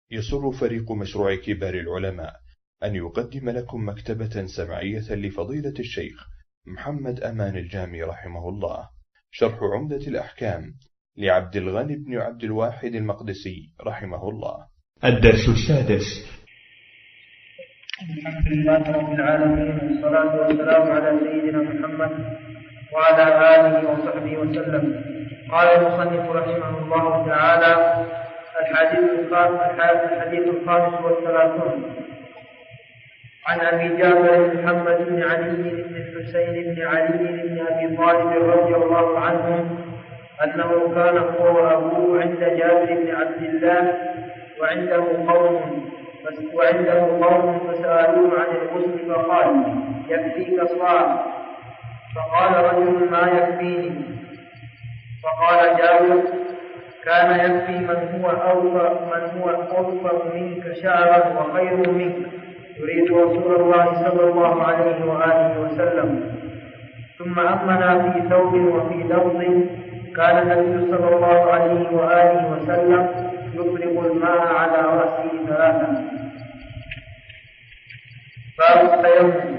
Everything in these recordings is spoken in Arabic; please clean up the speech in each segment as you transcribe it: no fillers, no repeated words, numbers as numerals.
يسر فريق مشروع كبار العلماء أن يقدم لكم مكتبة سمعية لفضيلة الشيخ محمد أمان الجامي رحمه الله، شرح عمدة الأحكام لعبد الغني بن عبد الواحد المقدسي رحمه الله. الدرس السادس. الحمد لله رب العالمين، والصلاة والسلام على سيدنا محمد وعلى آله وصحبه وسلم. قال المصنف رحمه الله تعالى: الحديث الخامس والثلاثون. عن أبي جعفر محمد بن علي بن الحسين بن علي بن أبي طالب رضي الله عنه أنه كان هو وأبوه عند جابر بن عبد الله وعنده قوم فسألوه عن الغسل فقال: يكفيك صاع. فقال رجل: ما يكفيني؟ فقال جابر: كان يكفي من هو أوفر منك شعرا وخير منك، يريد رسول الله صلى الله عليه وآله وسلم. ثم أمنا في ثوب وفي لفظ: كان النبي صلى الله عليه وآله وسلم يفرغ الماء على رأسه ثلاثا. باب التيمم.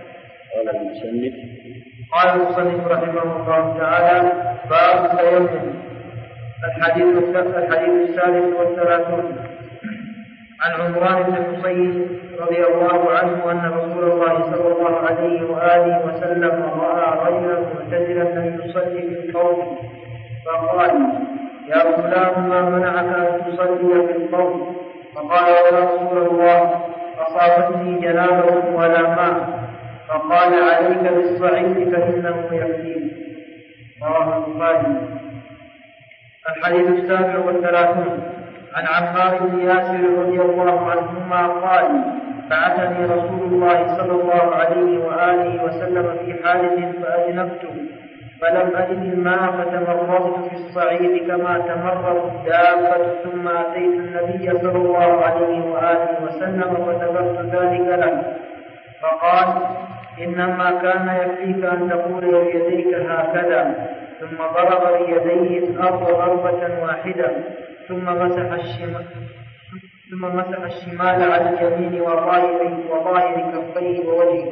قال المصنف رحمه الله تعالى: باب التيمم. الحديث الثالث والثلاثون. عن عمران بن حصين رضي الله عنه أن رسول الله صلى الله عليه وآله وسلم رأى رجلا معتزلا لم يصلي في القوم، فقال: يا فلان، ما منعك أن تصلي في القوم؟ فقال: يا رسول الله، أصابتني جنابة ولا ماء. فقال: عليك بالصعيد فإنه يكفيك. رواه البخاري. الحديث السابع والثلاثون. عن عمار بن ياسر رضي الله عنهما قال: بعثني رسول الله صلى الله عليه وآله وسلم في حادث فأجنبت، فلم أجد الماء فتمرغت في الصعيد كما تمرغ الدابة، ثم أتيت النبي صلى الله عليه وآله وسلم فذكرت ذلك له، فقال: إنما كان يكفيك أن تقول بيديك هكذا. ثم ضرب بيديه الأرض ضربة واحدة، ثم مسح الشمال على اليمين وظاهر كفيه ووجهه.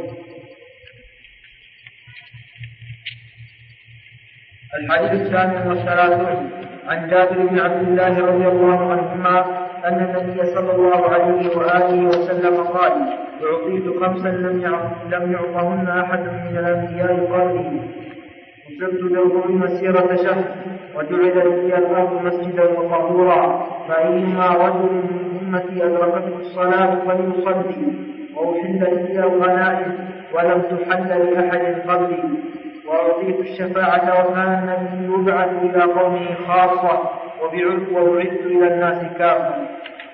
الحديث الثامن والثلاثون. عن جابر بن عبد الله رضي الله عنهما أن النبي صلى الله عليه وآله وسلم قال: أعطيت خمسا لم يعطهن أحد من الأنبياء قبلي، وصرت له مسيرة شهر، وجعل لي الأرض مسجدا وطهورا، فأيما رجل من أمتي أدركته الصلاة فليصلي، وأحل لي الغنائم ولم تحل لأحد قبلي، وأعطيت الشفاعة، وكان النبي يبعث إلى قومه خاصة، وبعثت إلى الناس كافة.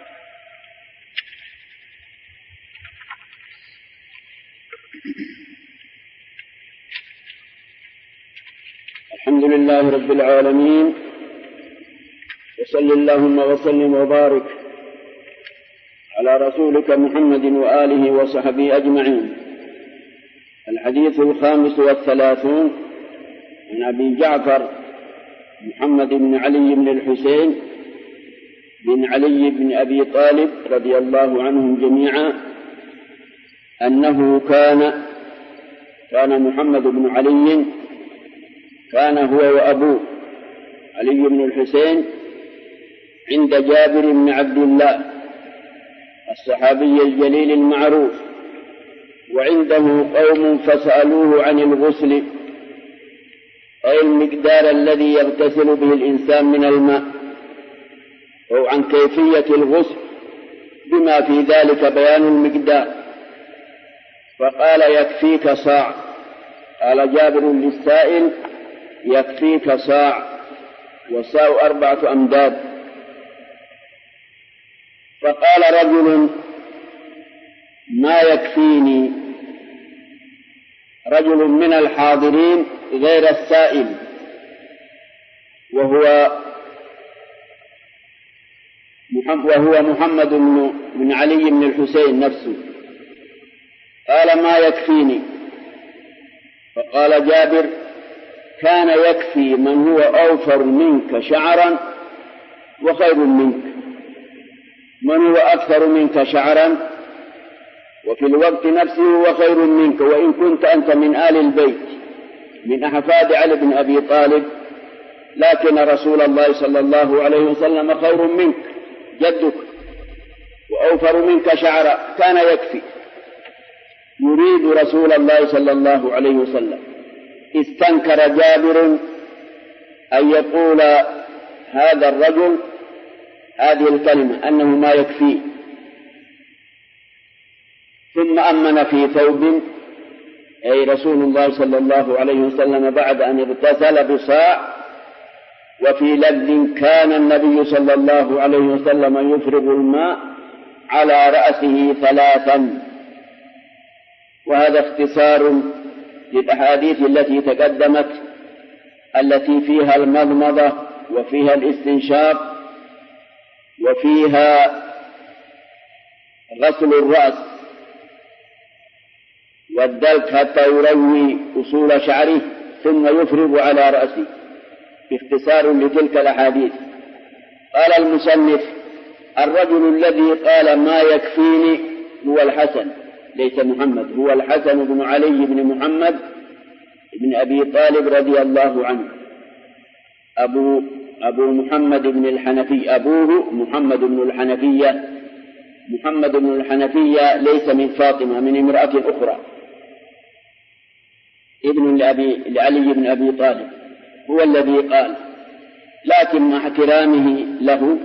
الحمد لله رب العالمين، وصل اللهم وسلم وبارك على رسولك محمد وآله وصحبه أجمعين. الحديث الخامس والثلاثون. عن أبي جعفر محمد بن علي بن الحسين بن علي بن أبي طالب رضي الله عنهم جميعا أنه كان محمد بن علي كان هو وأبوه علي بن الحسين عند جابر بن عبد الله الصحابي الجليل المعروف، وعنده قوم فسألوه عن الغسل، أي المقدار الذي يغتسل به الإنسان من الماء، أو عن كيفية الغسل بما في ذلك بيان المقدار. فقال: يكفيك صاع. قال جابر للسائل: يكفيك صاع، والصاع 4 أمداد. فقال رجل: ما يكفيني؟ رجل من الحاضرين غير السائل، وهو محمد بن علي بن الحسين نفسه. قال: ما يكفيني؟ فقال جابر: كان يكفي من هو أوفر منك شعرا وخير منك، من هو أكثر منك شعرا وفي الوقت نفسه هو خير منك، وإن كنت أنت من آل البيت من أحفاد علي بن أبي طالب، لكن رسول الله صلى الله عليه وسلم خير منك جدك وأوفر منك شعرا كان يكفي. يريد رسول الله صلى الله عليه وسلم. استنكر جابر أن يقول هذا الرجل هذه الكلمة أنه ما يكفي، ثم أمن في ثوب، أي رسول الله صلى الله عليه وسلم بعد أن اغتسل بصاع، وفي لفظ كان النبي صلى الله عليه وسلم يفرغ الماء على رأسه 3. وهذا اختصار للأحاديث التي تقدمت التي فيها المضمضة وفيها الاستنشاق وفيها غسل الرأس والدلك حتى يروي أصول شعره ثم يفرغ على رأسه، باختصار لتلك الأحاديث. قال المصنف: الرجل الذي قال ما يكفيني هو الحسن، ليس محمد، هو الحسن بن علي بن محمد بن أبي طالب رضي الله عنه، أبو محمد بن الحنفي، أبوه محمد بن الحنفية. محمد بن الحنفية ليس من فاطمة، من امرأة أخرى، ابن لعلي بن أبي طالب، هو الذي قال. لكن مع احترامه له،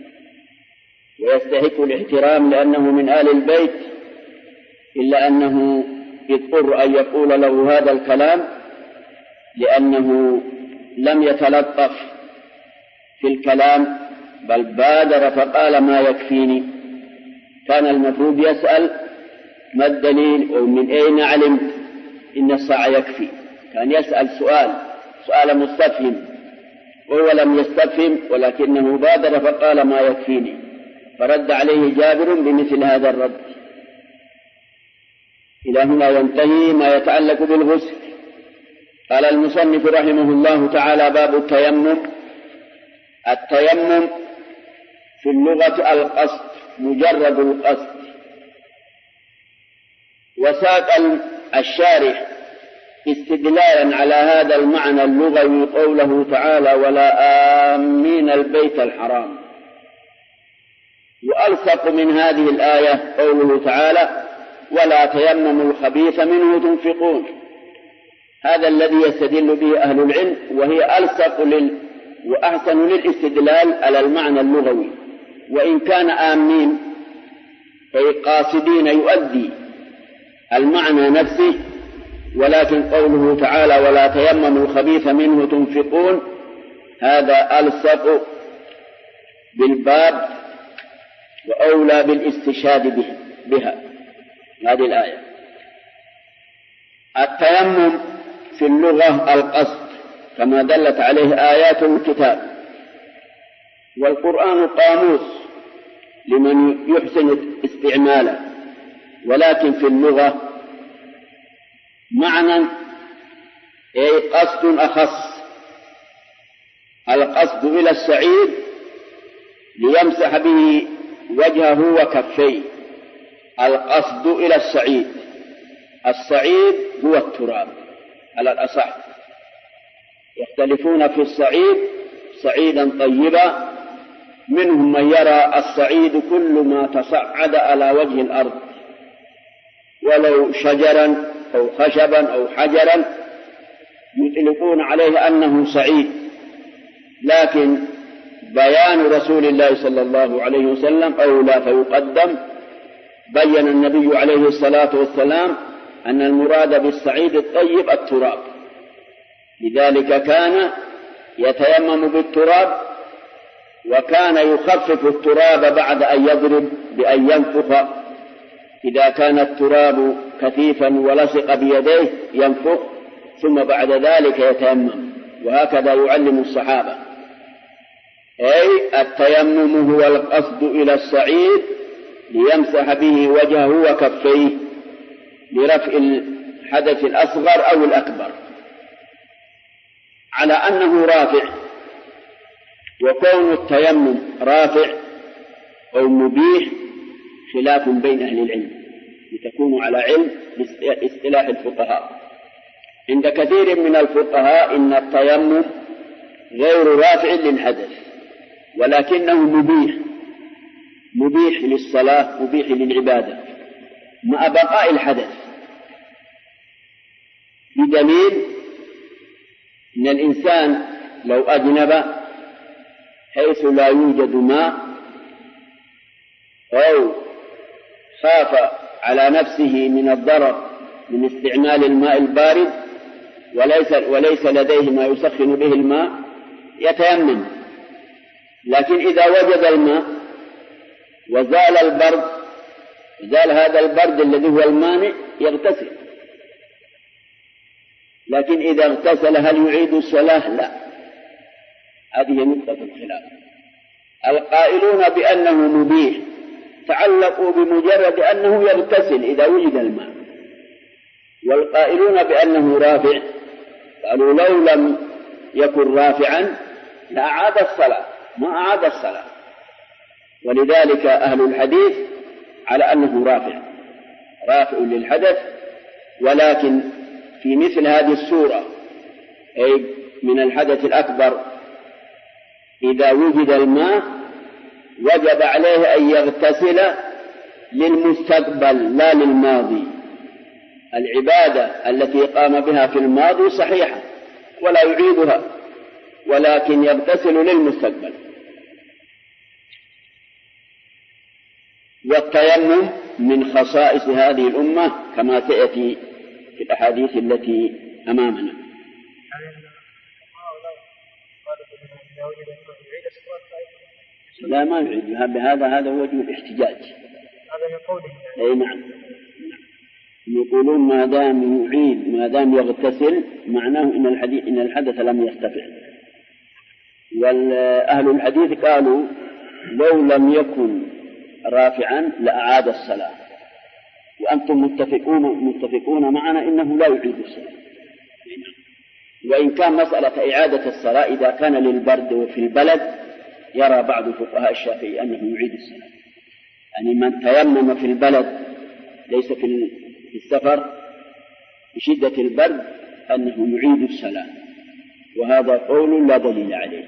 ويستحق الاحترام لأنه من آل البيت، إلا أنه يضطر أن يقول له هذا الكلام لأنه لم يتلطف في الكلام، بل بادر فقال ما يكفيني. كان المفروض يسأل ما الدليل أو من أين علمت إن الصاع يكفي، كان يسأل سؤال مستفهم، وهو لم يستفهم ولكنه بادر فقال ما يكفيني، فرد عليه جابر بمثل هذا الرد. إلى هنا ينتهي ما يتعلق بالغسل. قال المصنف رحمه الله تعالى: باب التيمم. التيمم في اللغة القصد، مجرد القصد. وساق الشارح استدلالا على هذا المعنى اللغوي قوله تعالى: ولا آمين البيت الحرام. وألصق من هذه الآية قوله تعالى: ولا تيمموا الخبيث منه تنفقون. هذا الذي يستدل به أهل العلم، وهي ألصق وأحسن للاستدلال على المعنى اللغوي. وإن كان آمين أي قاصدين يؤدي المعنى نفسه، ولكن قوله تعالى: ولا تيمموا الخبيث منه تنفقون، هذا ألصق بالباب وأولى بالاستشهاد بها هذه الآية. التيمم في اللغة القصد كما دلت عليه آيات الكتاب، والقرآن قاموس لمن يحسن استعماله، ولكن في اللغة معنى أي قصد أخص. القصد إلى السعيد ليمسح به وجهه وكفيه، القصد إلى السعيد. السعيد هو التراب على الأصح، يختلفون في السعيد سعيدا طيبا، منهم من يرى السعيد كل ما تصعد على وجه الأرض، ولو شجرا أو خشبا أو حجرا يطلقون عليه أنه سعيد. لكن بيان رسول الله صلى الله عليه وسلم أولى فيقدم. بين النبي عليه الصلاة والسلام أن المراد بالسعيد الطيب التراب، لذلك كان يتيمم بالتراب، وكان يخفف التراب بعد أن يضرب بأن ينفخ. إذا كان التراب كثيفا ولصق بيديه ينفخ، ثم بعد ذلك يتيمم، وهكذا يعلم الصحابة. أي التيمم هو القصد إلى السعيد ليمسح به وجهه وكفيه لرفع الحدث الأصغر أو الأكبر، على أنه رافع. وكون التيمم رافع أو مبيح خلاف بين أهل العلم، لتكونوا على علم باصطلاح الفقهاء. عند كثير من الفقهاء إن التيمم غير رافع للحدث، ولكنه مبيح للصلاة، مبيح للعبادة مع بقاء الحدث، بدليل أن الإنسان لو أجنب حيث لا يوجد ماء أو خاف على نفسه من الضرر من استعمال الماء البارد وليس لديه ما يسخن به الماء يتيمم، لكن إذا وجد الماء وزال البرد، زال هذا البرد الذي هو المانع، يغتسل. لكن إذا اغتسل هل يعيد الصلاة؟ لا، هذه نقطة الخلاف. القائلون بأنه مبيح تعلقوا بمجرد أنه يغتسل إذا وجد الماء، والقائلون بأنه رافع قالوا لو لم يكن رافعا لأعاد الصلاة، ما أعاد الصلاة. ولذلك أهل الحديث على أنه رافع للحدث، ولكن في مثل هذه الصورة أي من الحدث الأكبر إذا وجد الماء وجب عليه أن يغتسل للمستقبل لا للماضي. العبادة التي قام بها في الماضي صحيحة ولا يعيدها، ولكن يغتسل للمستقبل. والتيمم من خصائص هذه الأمة كما سيأتي في الأحاديث التي أمامنا. لا ما يعيد، هذا هو وجه الاحتجاج. هذا من قوله. أي نعم، يقولون ما دام يعيد ما دام يغتسل معناه إن الحدث لم يرتفع. والأهل الحديث قالوا لو لم يكن رافعا لأعاد الصلاة، وأنتم متفقون معنا إنه لا يعيد الصلاة. وإن كان مسألة إعادة الصلاة إذا كان للبرد وفي البلد يرى بعض فقهاء الشافعي أنه يعيد الصلاة، يعني من تيمم في البلد ليس في السفر بشدة البرد أنه يعيد الصلاة، وهذا قول لا دليل عليه.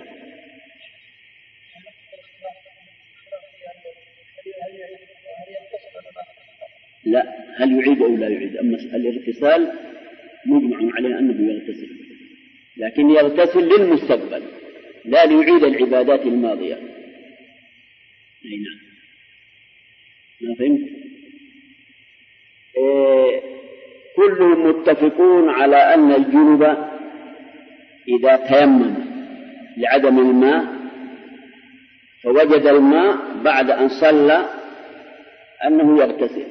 لا، هل يعيد أو لا يعيد؟ أما الاغتسال مجمع عليه أنه يغتسل، لكن يغتسل للمستقبل لا ليعيد العبادات الماضية. أي نعم، ما فهمت؟ كلهم متفقون على أن الجنب إذا تيمم لعدم الماء فوجد الماء بعد أن صلى أنه يغتسل،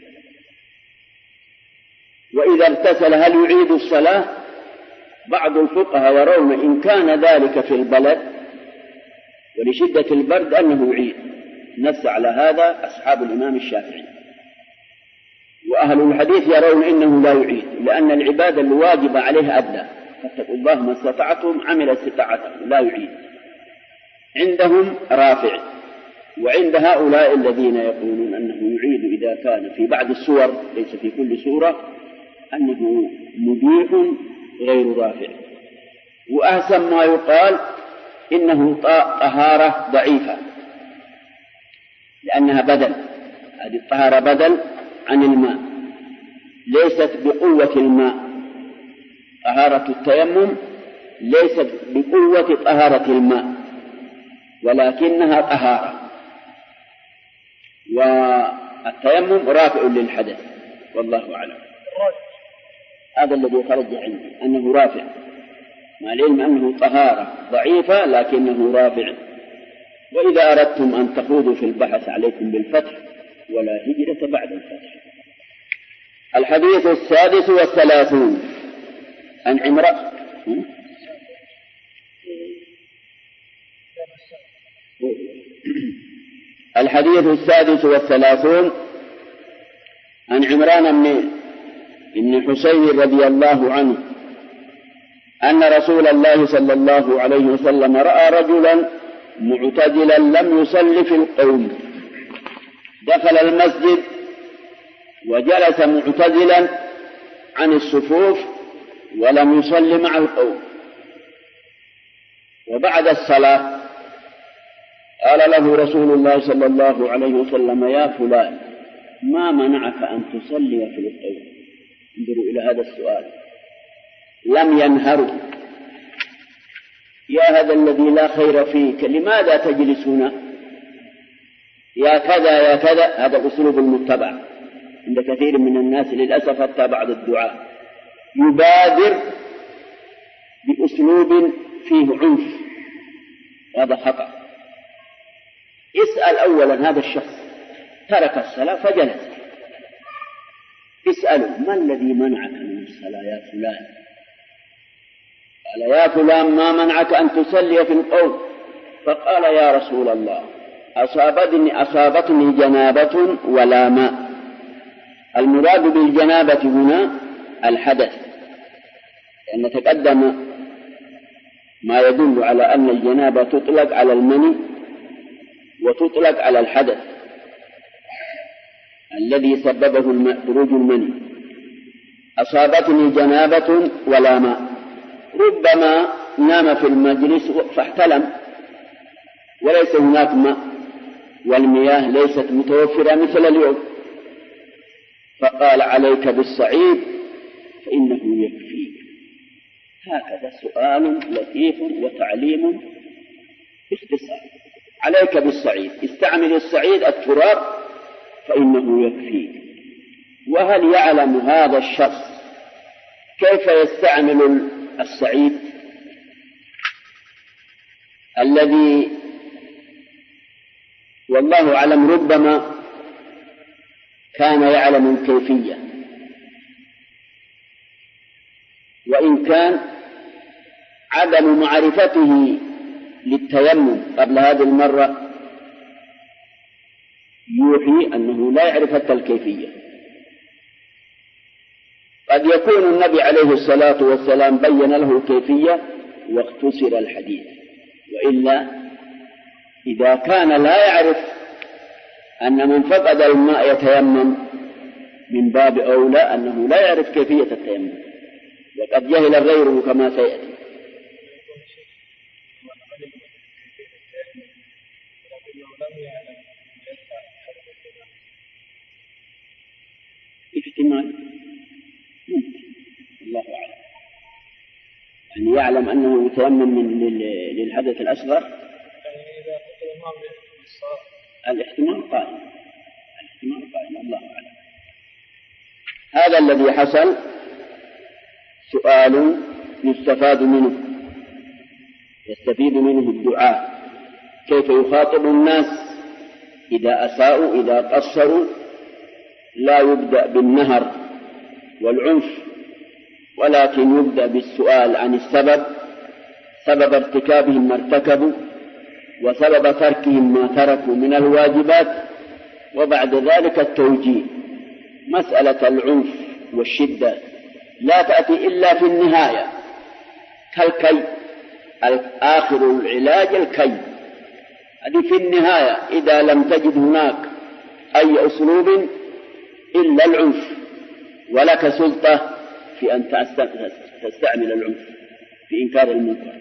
وإذا اغتسل هل يعيد الصلاة؟ بعض الفقهاء يرون إن كان ذلك في البلد ولشدة البرد أنه يعيد، نص على هذا أصحاب الإمام الشافعي. وأهل الحديث يرون إنه لا يعيد، لأن العبادة الواجبة عليه أدى، فاتقوا الله ما استطعتم، عمل استطاعتهم، لا يعيد. عندهم رافع، وعند هؤلاء الذين يقولون أنه يعيد إذا كان في بعض السور ليس في كل سورة أنه مبيح غير رافع. وأحسن ما يقال إنه طهارة ضعيفة، لأنها بدل، هذه الطهارة بدل عن الماء، ليست بقوة الماء. طهارة التيمم ليست بقوة طهارة الماء، ولكنها طهارة، والتيمم رافع للحدث، والله أعلم. هذا الذي يترجح عندي أنه رافع، مع العلم أنه طهارة ضعيفة لكنه رافع. وإذا أردتم أن تخوضوا في البحث عليكم بالفتح، ولا هجرة بعد الفتح. الحديث 36 عن عمران الحديث 36 عن عمران بن حسين رضي الله عنه أن رسول الله صلى الله عليه وسلم رأى رجلا معتدلا لم يصل في القوم دخل المسجد وجلس معتزلا عن الصفوف ولم يصلي مع القوم، وبعد الصلاة قال له رسول الله صلى الله عليه وسلم: يا فلان، ما منعك أن تصلي في القوم؟ انظروا إلى هذا السؤال، لم ينهروا: يا هذا الذي لا خير فيك، لماذا تجلس هنا؟ يا كذا يا كذا. هذا أسلوب المتبع عند كثير من الناس للأسف، حتى بعض الدعاء يبادر بأسلوب فيه عنف، هذا خطأ. اسأل أولا هذا الشخص ترك الصلاة فجلس، اسأله: ما الذي منعك من الصلاة يا فلان؟ قال: يا فلان، ما منعك أن تصلي في القوم؟ فقال: يا رسول الله، أصابتني جنابة ولا ماء. المراد بالجنابة هنا الحدث، لأن تقدم ما يدل على أن الجنابة تطلق على المني وتطلق على الحدث الذي سببه خروج المني. أصابتني جنابة ولا ماء، ربما نام في المجلس فاحتلم وليس هناك ماء، والمياه ليست متوفرة مثل اليوم، فقال: عليك بالصعيد فإنه يكفيك. هكذا سؤال لطيف وتعليم باختصار. عليك بالصعيد، استعمل الصعيد التراب فإنه يكفيك. وهل يعلم هذا الشخص كيف يستعمل الصعيد الذي والله أعلم ربما كان يعلم الكيفية، وإن كان عدم معرفته للتيمم قبل هذه المرة يوحي أنه لا يعرف حتى الكيفية. قد يكون النبي عليه الصلاة والسلام بين له الكيفية واختصر الحديث، وإلا إذا كان لا يعرف أن من فقد الماء يتيمم من باب أولى أنه لا يعرف كيفية التيمم، وقد جهل غيره كما سيأتي. احتمال الله أعلم، يعني يعلم أنه يتيمم للحدث الأصغر، الاحتمال قائم، الله أعلم. هذا الذي حصل. سؤال يستفيد منه الدعاء، كيف يخاطب الناس إذا أساءوا، إذا قصروا. لا يبدأ بالنهر والعنف، ولكن يبدأ بالسؤال عن سبب ارتكابهم ما ارتكبوا، وسبب تركهم ما تركوا من الواجبات، وبعد ذلك التوجيه. مسألة العنف والشدة لا تأتي إلا في النهاية، كالكي، آخر العلاج الكي. هذه في النهاية إذا لم تجد هناك أي أسلوب إلا العنف، ولك سلطة في أن تستعمل العنف في إنكار المنكر.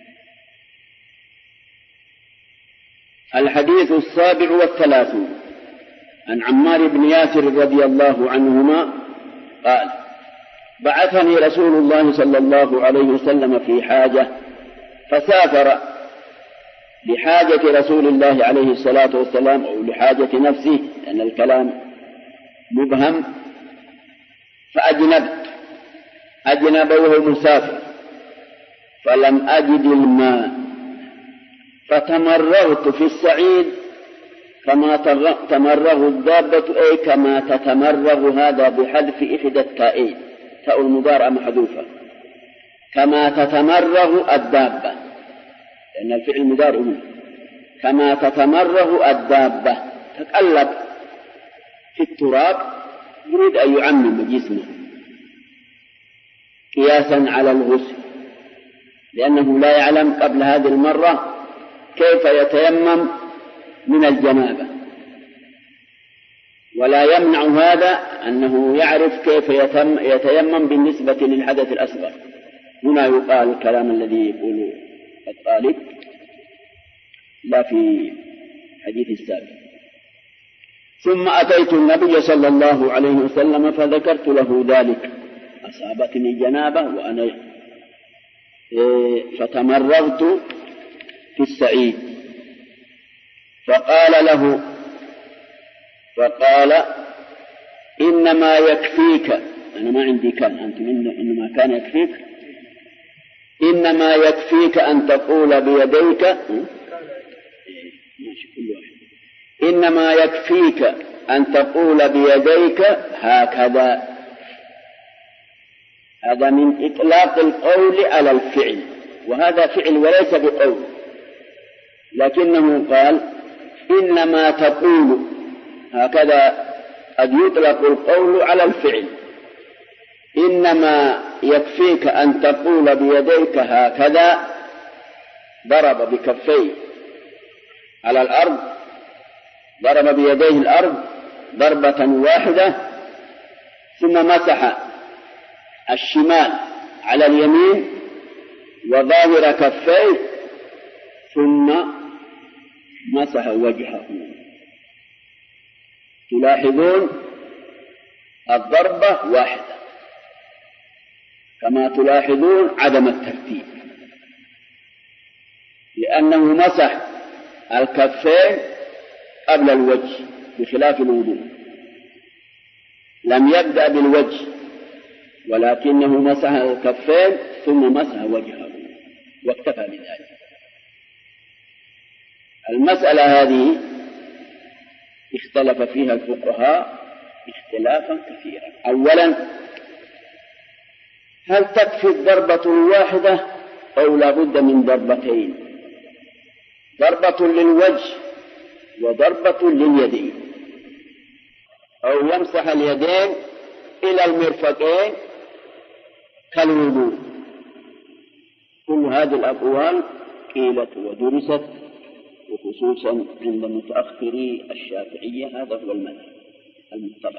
الحديث 37 عن عمار بن ياسر رضي الله عنهما قال: بعثني رسول الله صلى الله عليه وسلم في حاجة، فسافر لحاجة رسول الله عليه الصلاة والسلام أو لحاجة نفسه، لأن الكلام مبهم، أجنب وهو مسافر، فلم أجد الماء، فتمرغت في الصعيد كما تمرغ الدابة، أي كما تتمرغ، هذا بحذف إحدى التائين، تاء المضارعة محذوفة، كما تتمرغ الدابة، لأن الفعل مضارع، كما تتمرغ الدابة، تقلب في التراب، يريد أن يعمم جسمه قياسا على الغسل، لأنه لا يعلم قبل هذه المرة كيف يتيمم من الجنابة. ولا يمنع هذا أنه يعرف كيف يتيمم بالنسبة للحدث الأصغر. هنا يقال الكلام الذي يقول الطالب لا في حديث السابق. ثم أتيت النبي صلى الله عليه وسلم فذكرت له ذلك، أصابتني جنابة وأنا فتمرغت في السعيد، فقال إنما يكفيك، أنا ما عندي كان، أنتم إنما كان يكفيك، إنما يكفيك أن تقول بيديك، إنما يكفيك أن تقول بيديك هكذا. هذا من إطلاق القول على الفعل، وهذا فعل وليس بقول، لكنه قال إنما تقول هكذا، قد يطلق القول على الفعل. إنما يكفيك أن تقول بيديك هكذا، ضرب بكفيه على الأرض، ضرب بيديه الأرض ضربة واحدة، ثم مسح الشمال على اليمين وظاهر كفيه، ثم مسح وجهه. تلاحظون الضربة واحدة، كما تلاحظون عدم الترتيب، لأنه مسح الكفين قبل الوجه بخلاف الوضوء، لم يبدأ بالوجه ولكنه مسح الكفين ثم مسح وجهه واكتفى بذلك. المسألة هذه اختلف فيها الفقهاء اختلافا كثيرا. أولا، هل تكفي الضربة الواحدة أو لا بد من ضربتين؟ ضربة للوجه وضربة لليدين، أو يمسح اليدين إلى المرفقين كالوضوء. كل هذه الأقوال قيلت ودرست، وخصوصا عند متأخري الشافعية هذا هو المذهب المتبع.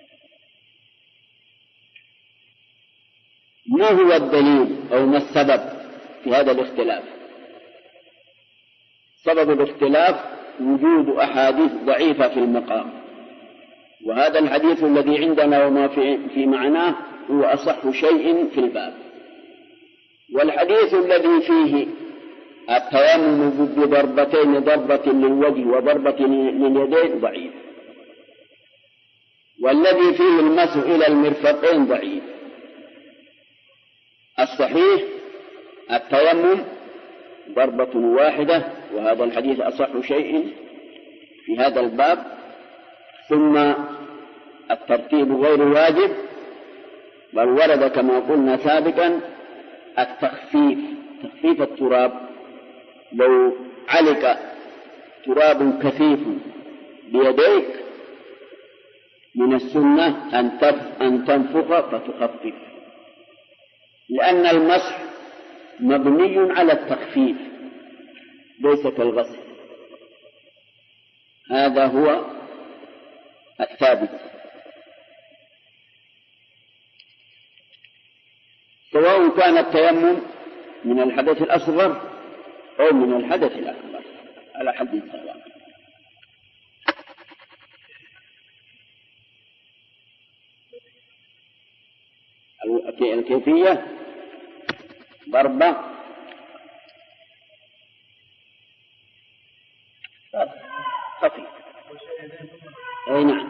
ما هو الدليل أو ما السبب في هذا الاختلاف؟ سبب الاختلاف وجود أحاديث ضعيفة في المقام، وهذا الحديث الذي عندنا وما في معناه هو أصح شيء في الباب. والحديث الذي فيه التيمم بضربتين، ضربة للوجه وضربة لليدين، ضعيف، والذي فيه المسح إلى المرفقين ضعيف. الصحيح التيمم ضربة واحدة، وهذا الحديث أصح شيء في هذا الباب. ثم الترتيب غير واجب، بل ورد كما قلنا سابقا التخفيف، تخفيف التراب. لو علق تراب كثيف بيديك من السنة أن تنفخ فتخفف، لأن المسح مبني على التخفيف ليس كالغسل. هذا هو الثابت، سواء كان التيمم من الحدث الأصغر أو من الحدث الأكبر على حد سواء. الكيفية ضربة خفيف. أي نعم،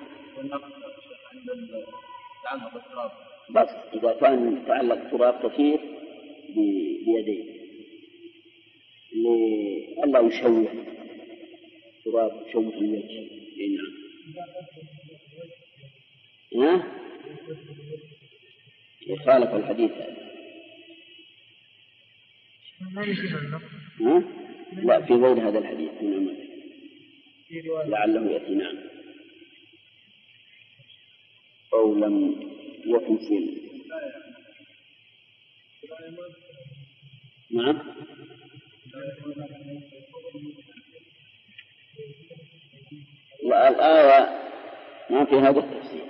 بس إذا كان تعلق تراب كثير بيديه لئلا يشوه تراب يشوه الوجه. أي نعم، يخالف الحديث هذا. لا، في غير هذا الحديث لعله يأتي. نعم، أو لم يكن فيه. نعم، الآية ما في هذا التفسير،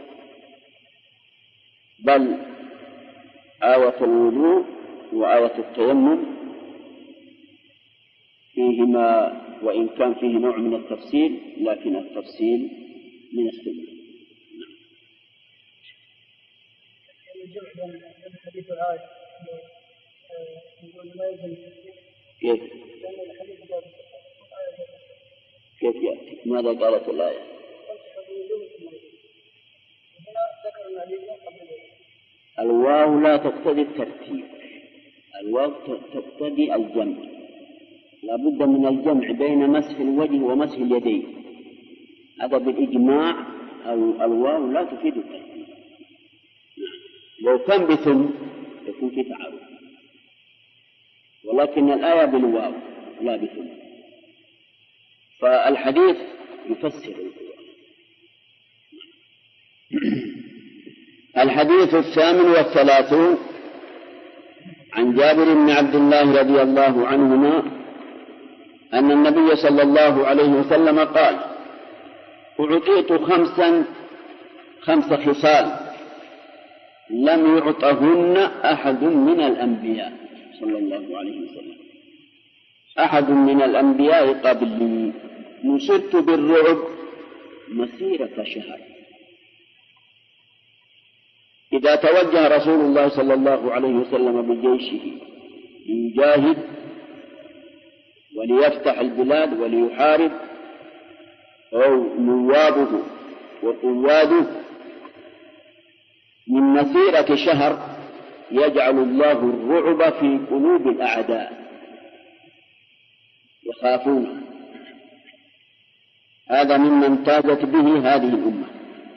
بل آية الوضوء وآية التيمم فيهما وإن كان فيه نوع من التفصيل لكن التفصيل من السنة. كيف يأتي؟ ماذا قالت الآية؟ الواو لا تقتضي الترتيب، الواو تقتضي الجمع، لا بد من الجمع بين مسح الوجه ومسح اليدين، هذا بالإجماع. الواو لا تفيد الترتيب، لو كان بثم يكون في تعارض، ولكن الآية بالواو لا بثم، فالحديث يفسر الواو. الحديث 38 عن جابر بن عبد الله رضي الله عنهما أن النبي صلى الله عليه وسلم قال: أعطيت 5 خصال لم يعطهن أحد من الأنبياء صلى الله عليه وسلم، أحد من الأنبياء قبلي، نصرت بالرعب مسيرة شهر. إذا توجه رسول الله صلى الله عليه وسلم بجيشه ليجاهد وليفتح البلاد وليحارب، أو نوابه وقواده، من مسيرة شهر يجعل الله الرعب في قلوب الأعداء يخافون. هذا مما امتازت به هذه الأمة.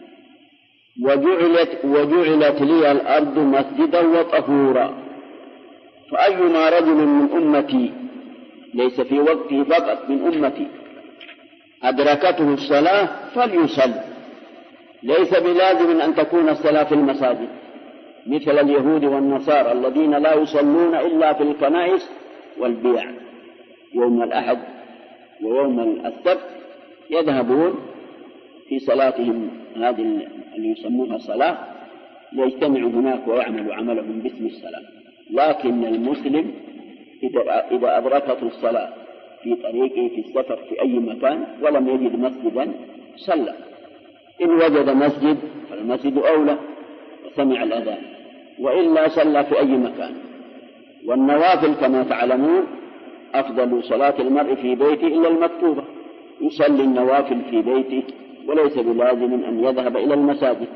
وجعلت لي الأرض مسجدا وطهورا، فأيما رجل من أمتي ليس في وقته فقط من أمتي أدركته الصلاة فليصل، ليس بلازم أن تكون الصلاة في المساجد مثل اليهود والنصارى الذين لا يصلون إلا في الكنائس والبيع. يوم الأحد ويوم السبت يذهبون في صلاتهم هذه اللي يسمونها صلاة، ليجتمعوا هناك ويعملوا عملهم باسم الصلاة. لكن المسلم إذا أدركته الصلاة في طريقه في السفر في أي مكان ولم يجد مسجدا صلى، إن وجد مسجد فالمسجد أولى وسمع الأذان، وإلا صلى في أي مكان. والنوافل كما تعلمون أفضل صلاة المرء في بيته إلا المكتوبة، يصلي النوافل في بيته وليس بلازم أن يذهب إلى المساجد.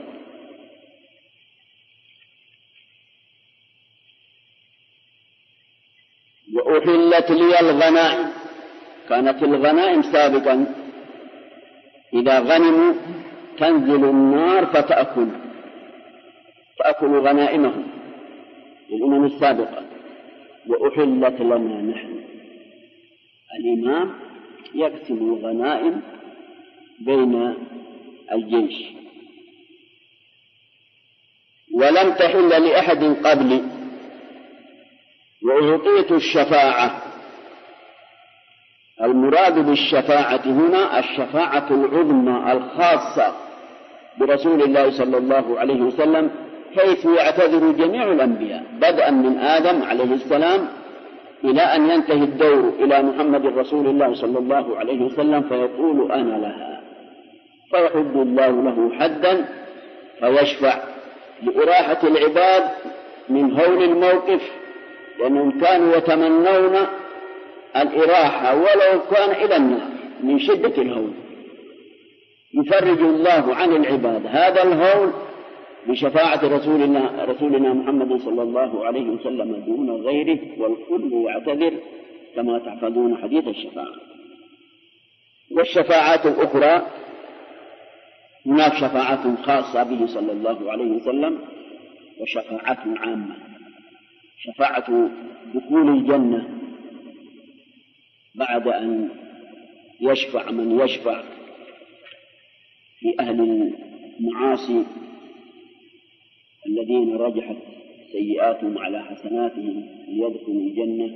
وأحلت لي الغنائم، كانت الغنائم سابقا إذا غنموا تنزل النار فتأكل غنائمهم للأمم السابقة. وأحلت لنا نحن، الإمام يقسم الغنائم بين الجيش. ولم تحل لأحد قبلي. وأعطيت الشفاعة، المراد بالشفاعة هنا الشفاعة العظمى الخاصة برسول الله صلى الله عليه وسلم، حيث يعتذر جميع الأنبياء بدءا من آدم عليه السلام إلى أن ينتهي الدور إلى محمد رسول الله صلى الله عليه وسلم، فيقول أنا لها، فيحد الله له حدا فيشفع لإراحة العباد من هول الموقف، لأنهم كانوا يتمنون الإراحة ولو كان إلى النار من شدة الهول، يفرج الله عن العباد هذا الهول بشفاعة رسولنا محمد صلى الله عليه وسلم دون غيره، والكل يعتذر كما تحفظون حديث الشفاعة. والشفاعات الأخرى هناك شفاعة خاصة به صلى الله عليه وسلم وشفاعة عامة. شفاعة دخول الجنة بعد أن يشفع من يشفع في أهل المعاصي الذين رجحت سيئاتهم على حسناتهم ليدخلوا الجنة،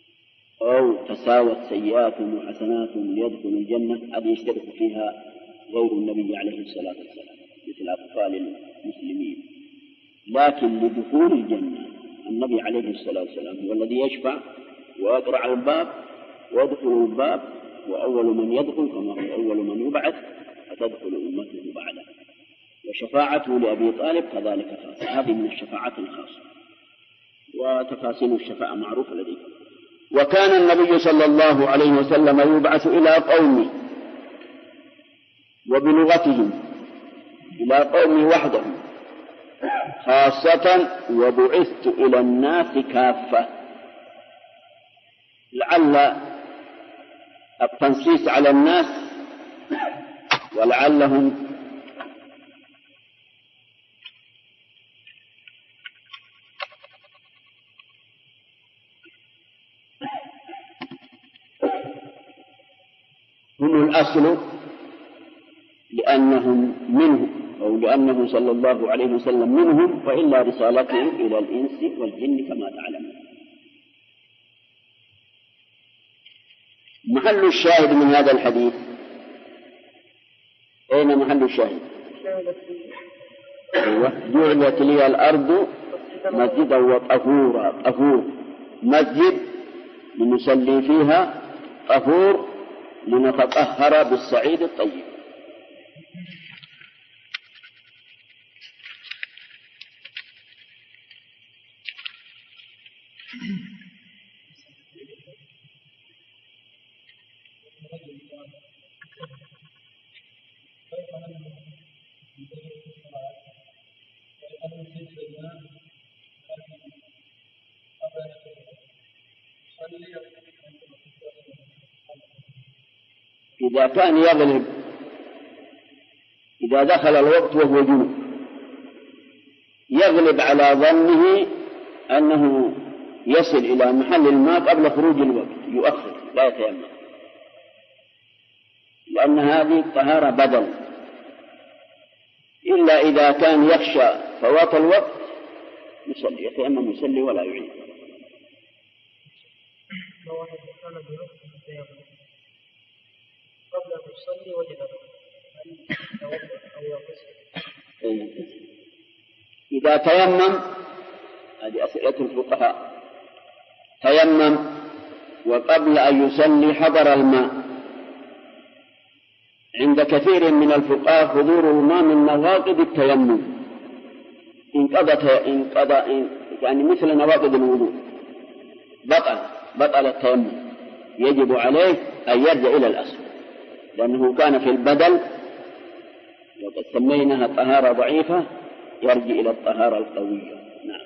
أو تساوت سيئاتهم وحسناتهم ليدخلوا الجنة، هذه يشترك فيها غير النبي عليه الصلاة والسلام مثل أطفال المسلمين، لكن لدخول الجنة النبي عليه الصلاة والسلام هو الذي يشفع ويقرع على الباب ويدخل الباب، وأول من يدخل كما هو أول من يبعث فتدخل أمته بعده، وشفاعته لأبي طالب كذلك خاصة. هذه من الشفاعات الخاصة، وتفاصيل الشفاعة معروفة لديكم. وكان النبي صلى الله عليه وسلم يبعث إلى قومه وبلغتهم، إلى قومه وحدهم خاصة، وبعثت إلى الناس كافة. لعل التنصيص على الناس ولعلهم هم الأصل لأنهم منهم، أو لأنه صلى الله عليه وسلم منهم، وإلا رسالته إلى الإنس والجن كما تعلمون. محل الشاهد من هذا الحديث أين محل الشاهد؟ جعلت لي الأرض مسجدا وطهورا. طهور مسجد لنصلي فيها، طهور لنتطهر بالصعيد الطيب. إذا كان يغلب، إذا دخل الوقت وهو جنوب، يغلب على ظنه أنه يصل إلى محل الماء قبل خروج الوقت، يؤخر لا يتيمم، لأن هذه الطهارة بدل، إلا إذا كان يخشى فوات الوقت يصلي، يتيمم يصلي ولا يعيد. قبل أن يصلي وجب إذا تيمم، هذه أسئلة الفقهاء، تيمم وقبل أن يصلي حضر الماء. عند كثير من الفقهاء حضور الماء من نواقض التيمم، يعني مثل نواقض الوضوء، بطل التيمم، يجب عليه أن يرجع إلى الأصل، لأنه كان في البدل وقد سميناها طهارة ضعيفة، يرجع إلى الطهارة القوية. نعم.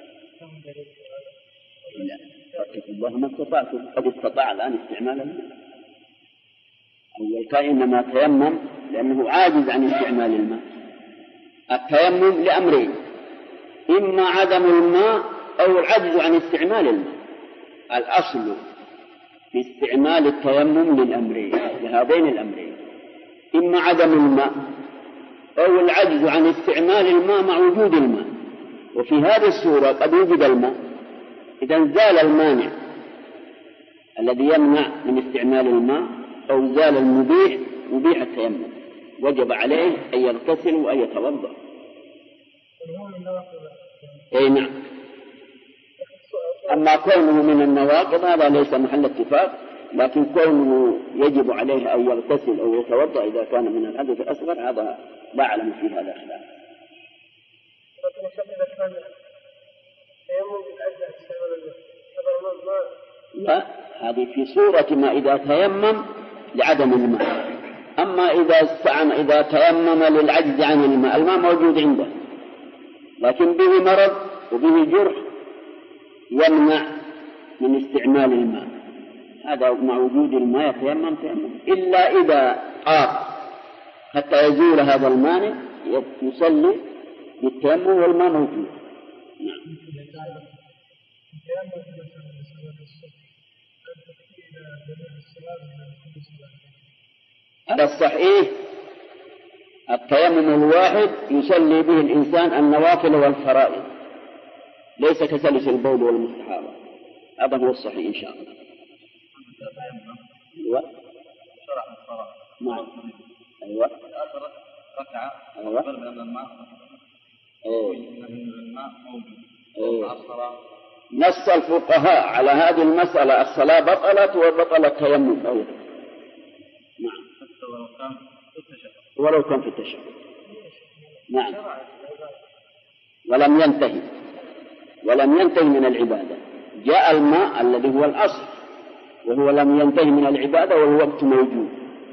لا، فاتقوا الله ما استطعتم، قد استطاع الآن استعمال الماء. أول كان إنما تيمم لأنه عاجز عن استعمال الماء. التيمم لأمرين: إما عدم الماء أو العجز عن استعمال الماء. الأصل في استعمال التيمم للأمرين، لهذين الأمرين: إما عدم الماء أو العجز عن استعمال الماء مع وجود الماء. وفي هذه الصورة قد وجد الماء، إذا زال المانع الذي يمنع من استعمال الماء أو زال المبيح، مبيح التيمم، وجب عليه أن يغتسل وأن يتوضأ. أي نعم. أما كونه من النواقض هذا ليس محل اتفاق، لكن كونه يجب عليه أن يغتسل أو يتوضأ إذا كان من الحدث الأصغر هذا لا أعلم في هذا خلاف. لا، هذه في صورة ما إذا تيمم لعدم الماء. أما إذا تيمم للعجز عن الماء، الماء موجود عنده لكن به مرض وبه جرح يمنع من استعمال الماء، هذا مع وجود الماء يتيمم تيمم، إلا إذا طاق حتى يزول هذا المانع يصلي بالتيمم والماء موجود. نعم. على الصحيح التيمم الواحد يصلي به الإنسان النوافل والفرائض، ليس كسلس البول والمستحاضة، هذا هو الصحيح إن شاء الله. نعم. أيوة. ركعة أيوة. أكبر من الماء. الماء موجود. نص الفقهاء على هذه المسألة الصلاة بطلت وبطل التيمم. أيوة. نعم. ولو كان في التشهد. نعم. ولم ينتهي من العبادة. جاء الماء الذي هو الأصل وهو لم ينتهي من العبادة والوقت موجود.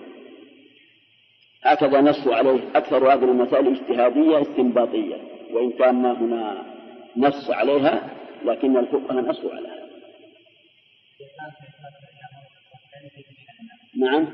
هكذا نص عليه أكثر هذه المسائل اجتهادية استنباطية، وإن كان ما هنا نص عليها لكن الفقهاء نصوا عليها. نعم.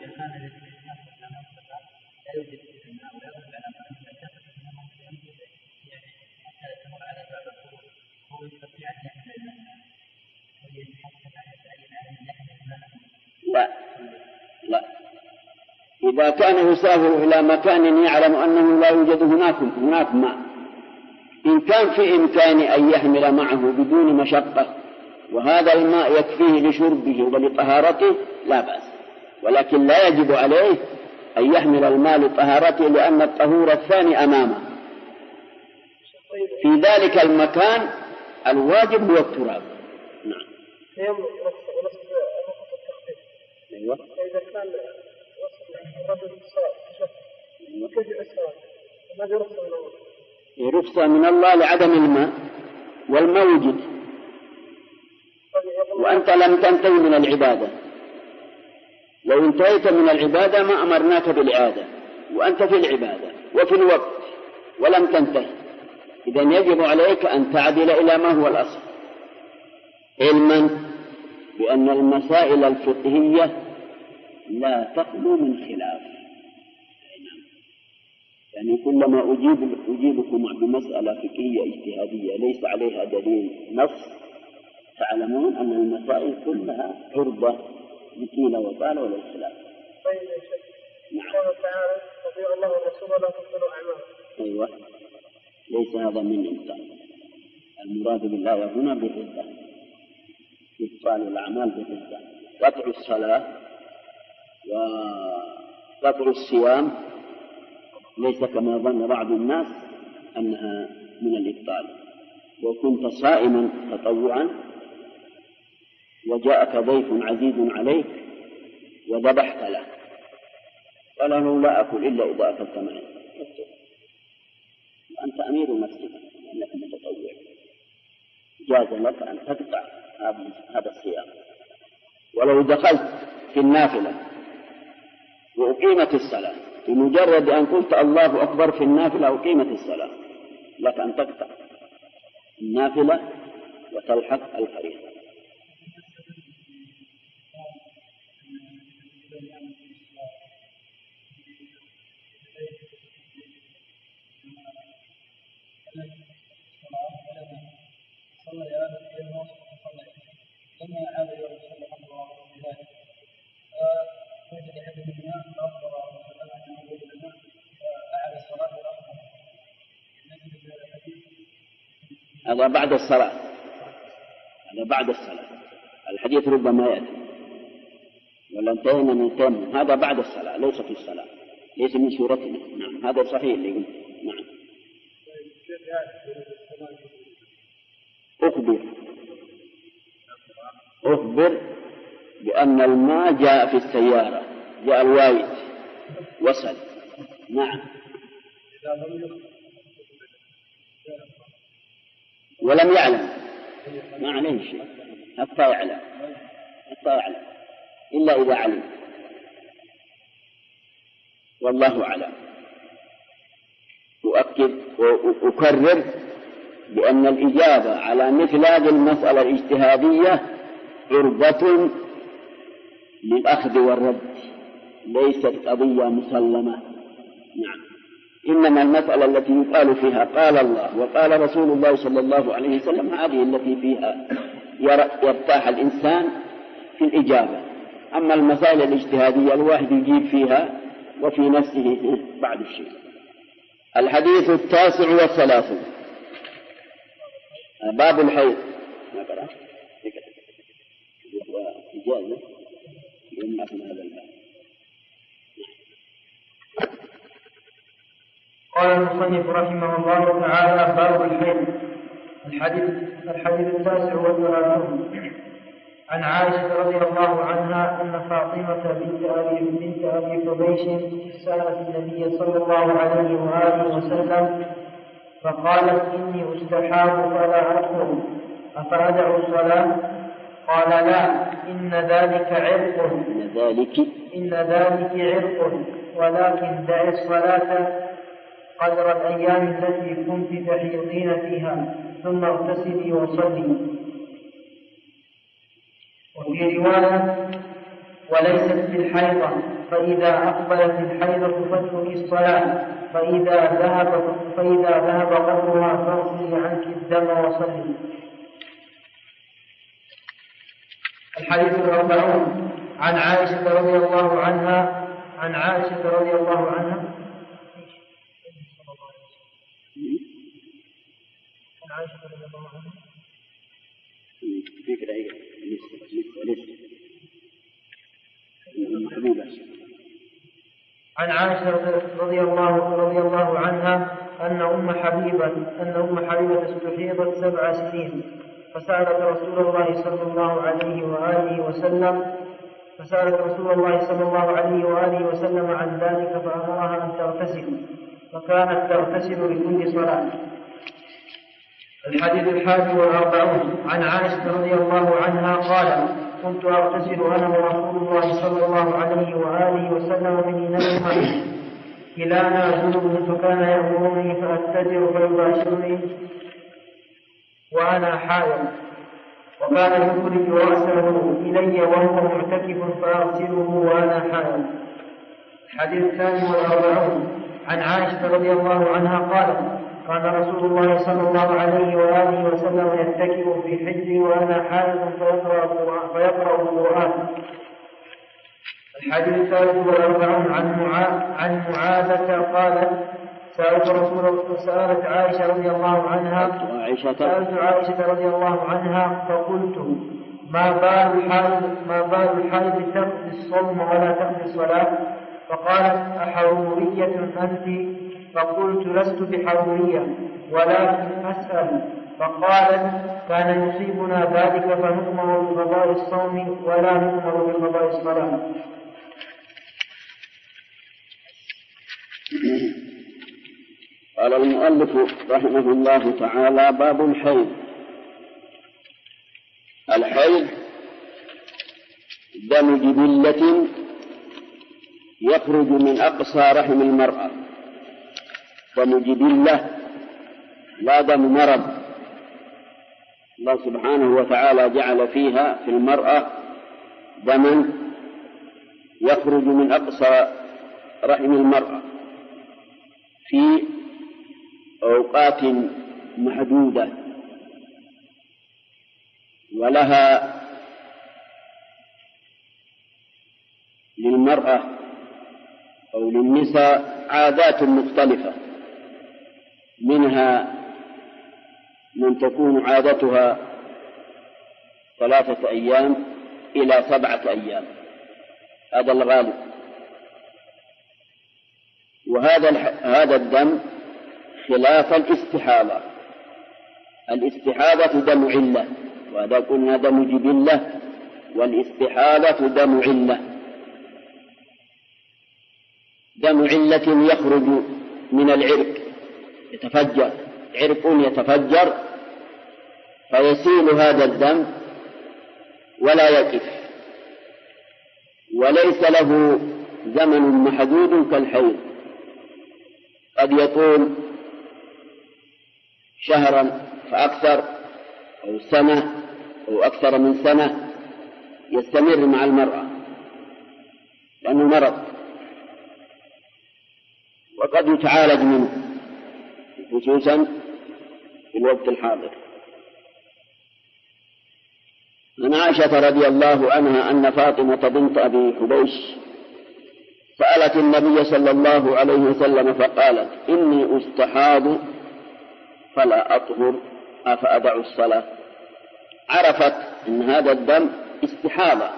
لا إذا كان يسافر إلى مكان يعلم أنه لا يوجد هناك ماء، إن كان في إمكانه أن يحمل معه بدون مشقة وهذا الماء يكفيه لشربه ولطهارته لا بأس، ولكن لا يجب عليه أن يحمل الماء لطهارته لأن الطهور الثاني أمامه. في ذلك المكان الواجب هو التراب. نعم. أيوة. إذا كان رجل كيف يأسر؟ ماذا رخصة من الله لعدم الماء والماء وجد وأنت لم تنتهي من العبادة. لو انتهيت من العبادة ما أمرناك بالإعادة وأنت في العبادة وفي الوقت ولم تنتهي، إذن يجب عليك أن تعدل إلى ما هو الأصل، علما بأن المسائل الفقهية لا تخلو من خلاف. يعني كلما أجيبكم بمسألة فقهية اجتهادية ليس عليها دليل نص تعلمون أن المسائل كلها عرضة لقيل وقال ولا الخلاف. طيب يا شيخ. نعم. قال تعالى أطيعوا الله والرسول ولا تبطلوا أعمالكم. أيوة. ليس هذا من إنسان، المراد بالله هنا بالردة، إبطال الأعمال بالردة، قطع الصلاة وقطع الصيام ليس كما ظن بعض الناس أنها من الإبطال. وكنت صائما تطوعا وجاءك ضيف عزيز عليك وذبحت له قال له لا أكل إلا إذا أكلت معي، وأنت أمير نفسك أنك متطوع، جاز لك أن تقطع هذا الصيام. ولو دخلت في النافلة وأقيمت الصلاة بمجرد أن قلت الله أكبر في النافلة أقيمت الصلاة لك أن تقطع النافلة وتلحق الفريضة. هذا بعد الصلاة، هذا بعد الصلاة، الحديث ربما يأتي ولا انتهينا من التيمم، هذا بعد الصلاة ليس في الصلاة، ليس من سورتنا. نعم هذا صحيح اللي يقول. نعم. أخبر بأن الماء جاء في السيارة، جاء الوايد وصل. نعم. ولم يعلم ما عليه شيء حتى يعلم إلا إذا علم، والله أعلم. أؤكد وأكرر بأن الإجابة على مثل هذه المسألة الاجتهادية عرضة للأخذ والرد، ليست قضية مسلمة. نعم. إنما المسألة التي يقال فيها قال الله وقال رسول الله صلى الله عليه وسلم هذه التي فيها يرتاح الإنسان في الإجابة. أما المسائل الاجتهادية الواحد يجيب فيها وفي نفسه بعد الشيء. الحديث 39 باب الحيض. نقرأ إجازة يمنع من هذا الباب. قال المصنف رحمه الله تعالى: باب الحيض. الحديث 39. عن عائشة رضي الله عنها أن فاطمة بنت أبي حبيش سألت النبي صلى الله عليه وآله وسلم فقالت: إني أستحاب فلا أدخل، أفأدع الصلاة؟ قال: لا، إن ذلك عرق، ولكن دع الصلاة قدر الأيام التي كنت تحيضين فيها، ثم اغتسلي وصلي. وفي رواية: وليست بالحيضة، فإذا أقبلت الحيضة فاتركي الصلاة، فإذا ذهب قدرها فاغسلي عنك الدم وصلي. الحديث 40. عن عائشة رضي الله عنها عن عائشة رضي الله عنها أن أم حبيبة استحيضت 7 سنين، فسألت رسول الله صلى الله عليه وآله وسلم عن ذلك، فأمرها أن تغتسل، فكانت تغتسل لكل صلاة. الحديث 41. عن عائشة رضي الله عنها قال: كنت أغتسل أنا ورسول الله صلى الله عليه وآله وسلم من إناء واحد، كلانا جنب، فكان يأمرني فأتجر فيباشرني وأنا حائض، وكان يخرج رأسه إلي وهو معتكف فأغسله وأنا حائض. الحديث 42. عن عائشة رضي الله عنها قالت: كان رسول الله صلى الله عليه وآله وسلم يتكئ في حجري وأنا حائض فيقرأ القرآن. الحديث 43. عن معاذة قالت: سألت عائشة رضي الله عنها فقلت: ما بال الحائض تقضي الصوم ولا تقضي الصلاة؟ فقالت: أحرورية أنت؟ فقلت: لست بحرورية، ولكن أسأل. فقالت: كان يصيبنا ذلك فنؤمر بقضاء الصوم ولا نؤمر بقضاء الصلاة. قال المؤلف رحمه الله تعالى: باب الحيض. الحيض دم جبلة يخرج من أقصى رحم المرأة، دم جبلة لا دم مرض. الله سبحانه وتعالى جعل فيها في المرأة دما يخرج من أقصى رحم المرأة في أوقات محدودة، ولها للمرأة أو للنساء عادات مختلفة، منها من تكون عادتها 3 أيام إلى 7 أيام، هذا الغالب. وهذا الدم خلاف الاستحاضة. الاستحاضة دم علة، وهذا قلنا دم جبلة، والاستحاضة دم علة. دم علة يخرج من العرق، يتفجر، عرق يتفجر فيسيل هذا الدم ولا يقف، وليس له زمن محدود كالحيض، قد يطول شهرا فأكثر، أو سنة أو أكثر من سنة، يستمر مع المرأة لأنه مرض، وقد يتعالج منه خصوصا في الوقت الحاضر. عن عائشة رضي الله عنها أن فاطمة بنت أبي حبيش سألت النبي صلى الله عليه وسلم فقالت: إني أستحاض فلا أطهر، أفأدع الصلاة؟ عرفت أن هذا الدم استحاضة،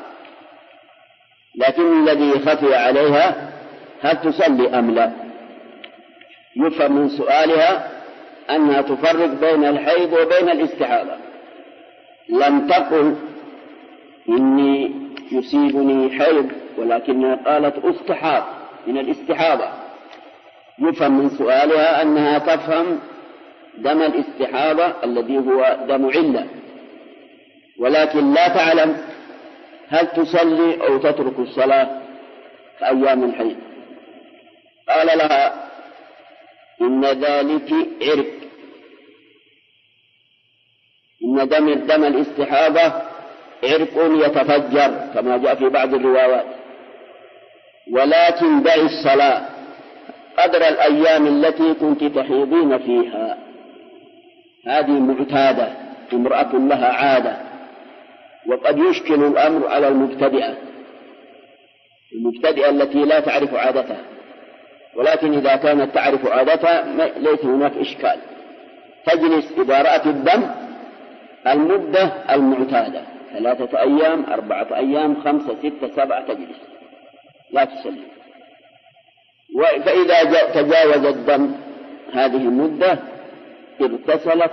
لكن الذي خفي عليها هل تصلي أم لا، يفهم من سؤالها أنها تفرق بين الحيض وبين الاستحاضة، لم تقل إني يصيبني حيض، ولكنها قالت استحاض من الاستحاضة. يفهم من سؤالها أنها تفهم دم الاستحاضة الذي هو دم علة، ولكن لا تعلم هل تصلي أو تترك الصلاة في أيام الحيض. قال لها إن ذلك عرق، إن دم الاستحاضة عرق يتفجر كما جاء في بعض الروايات، ولكن دعي الصلاة قدر الأيام التي كنت تحيضين فيها. هذه معتادة، امرأة لها عادة، وقد يشكل الأمر على المبتدئة التي لا تعرف عادتها، ولكن إذا كانت تعرف عادتها ليس هناك إشكال. تجلس إذا رأت الدم المدة المعتادة 3 أيام 4 أيام 5 6 7 تجلس لا تصلي. فإذا تجاوز الدم هذه المدة اغتسلت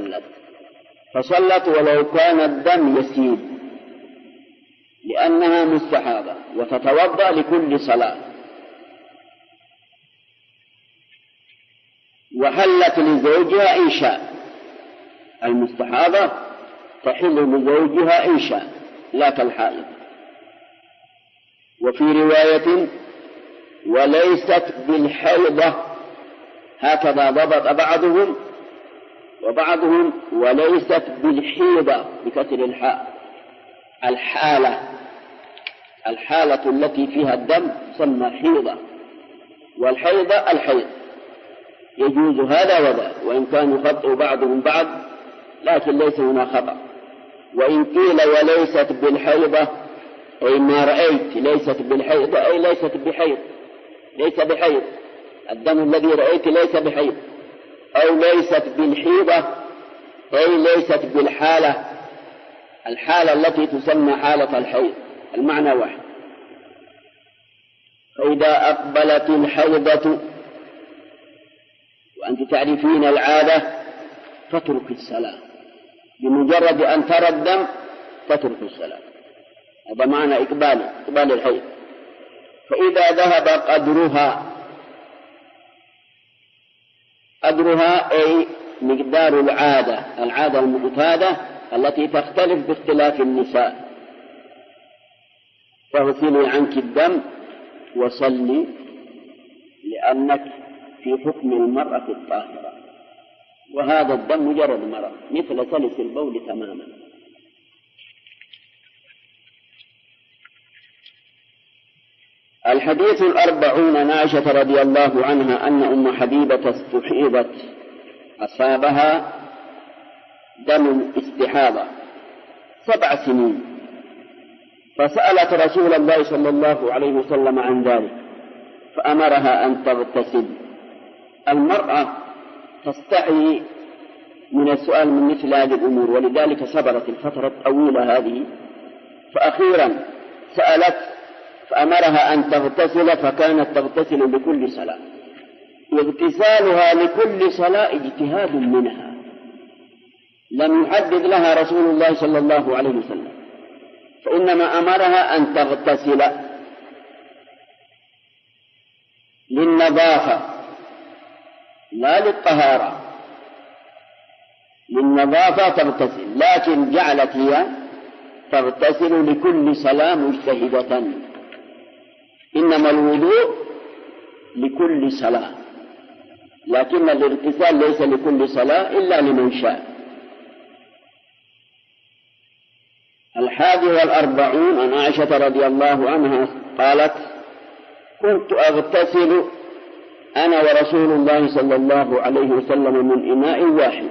فصلت ولو كان الدم يسيل، لأنها مستحاضة، وتتوضأ لكل صلاة. وحلت لزوجها إن شاء، المستحاضة تحل لزوجها إن شاء لا كالحائض. وفي رواية وليست بالحيضة، هكذا ضبط بعضهم، وبعضهم وليست بالحيضة بكسر الحاء. الحالة التي فيها الدم تسمى حيضة، والحيضة الحيض، يجوز هذا وذا، وإن كانوا خطأوا بعضهم بعض لكن ليس هنا خطأ. وإن قيل وليست بالحيضة أي ما رأيت ليست بالحيضة أي ليست بحيض، ليس بحيض، الدم الذي رأيت ليس بحيض، أو ليست بالحيضة أي ليست بالحالة، الحالة التي تسمى حالة الحيض، المعنى واحد. فإذا أقبلت الحيضة وأنت تعرفين العادة تترك الصلاة، بمجرد أن ترى الدم تترك الصلاة، هذا معنى إقبال الحيض. فإذا ذهب قدرها أي مقدار العادة المعتادة التي تختلف باختلاف النساء، فاغسلي عنك الدم وصلي، لأنك في حكم المرأة الطاهرة، وهذا الدم مجرد مرض مثل سلس البول تماما. الحديث 40 عن عائشة رضي الله عنها أن أم حبيبة استحيضت، أصابها دم استحاضة 7 سنين، فسألت رسول الله صلى الله عليه وسلم عن ذلك فأمرها أن تغتسل. المرأة تستحي من السؤال من مثل هذه الأمور، ولذلك صبرت الفترة الطويلة هذه، فأخيرا سألت فأمرها أن تغتسل، فكانت تغتسل لكل صلاة. اغتسالها لكل صلاة اجتهاد منها، لم يحدد لها رسول الله صلى الله عليه وسلم، فإنما أمرها أن تغتسل للنظافة لا للطهارة، للنظافة تغتسل، لكن جعلت هي تغتسل لكل صلاة مجتهدة، إنما الوضوء لكل صلاة، لكن الاغتسال ليس لكل صلاة إلا لمن شاء. 41 عن عائشة رضي الله عنها قالت كنت أغتسل أنا ورسول الله صلى الله عليه وسلم من إناء واحد.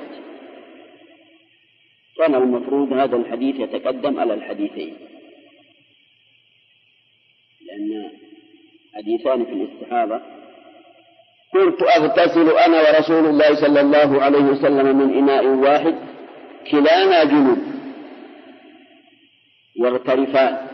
كان المفروض هذا الحديث يتقدم على الحديثين، لأن حديثان في الاستحاضة. كنت أغتسل أنا ورسول الله صلى الله عليه وسلم من إناء واحد كلانا جنوب يغترفان،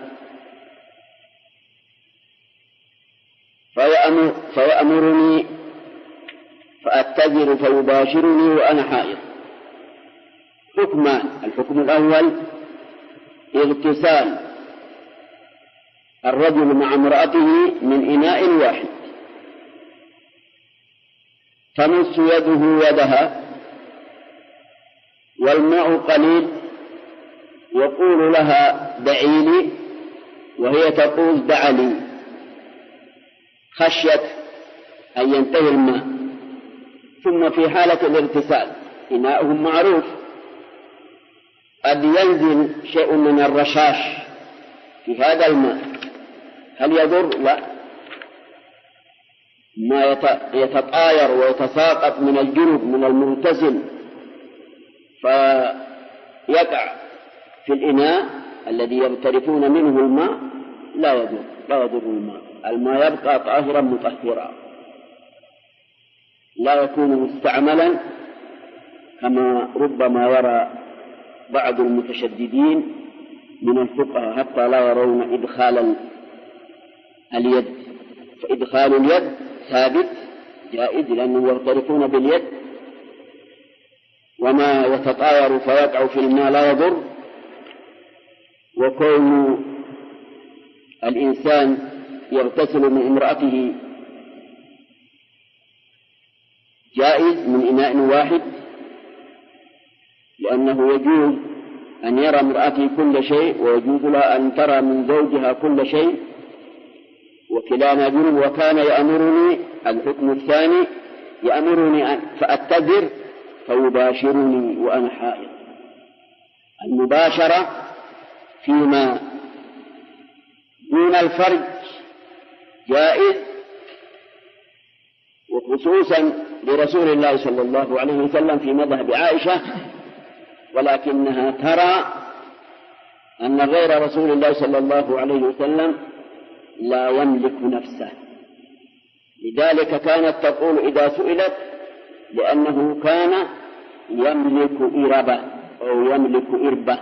فيأمرني فأتذر فيباشرني وأنا حائض. حكمان: الحكم الأول اغتسال الرجل مع امرأته من إناء واحد، تمس يده يدها والماء قليل، يقول لها دعي لي، وهي تقول دع لي، خشية أن ينتهي الماء. ثم في حالة الاغتسال إناؤهم معروف، قد ينزل شيء من الرشاش في هذا الماء، هل يضر؟ لا، ما يتطاير ويتساقط من الجنب من المغتسل فيقع في الإناء الذي يغترفون منه الماء، لا يضر الماء يبقى طاهرا مطهرا، لا يكون مستعملا كما ربما يرى بعض المتشددين من الفقهاء حتى لا يرون إدخال اليد، فإدخال اليد ثابت جائز لأنهم يغترفون باليد، وما يتطاير فيقع في الماء لا يضر. وكون الإنسان يغتسل من امرأته جائز من إناء واحد، لأنه يجوز أن يرى امرأته كل شيء، ويجوز لها أن ترى من زوجها كل شيء، وكلانا جنب. وكان يأمرني، الحكم الثاني، يأمرني فأتذر فيباشرني وأنا حائض. المباشرة فيما دون الفرج جائز، وخصوصا لرسول الله صلى الله عليه وسلم في مذهب عائشة، ولكنها ترى أن غير رسول الله صلى الله عليه وسلم لا يملك نفسه، لذلك كانت تقول إذا سئلت، لأنه كان يملك إربة أو يملك إربة،